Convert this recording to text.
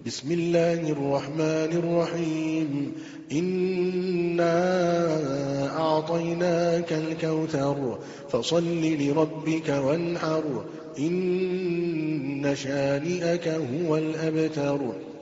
بسم الله الرحمن الرحيم إنا أعطيناك الكوثر فصل لربك وانحر إن شانئك هو الأبتر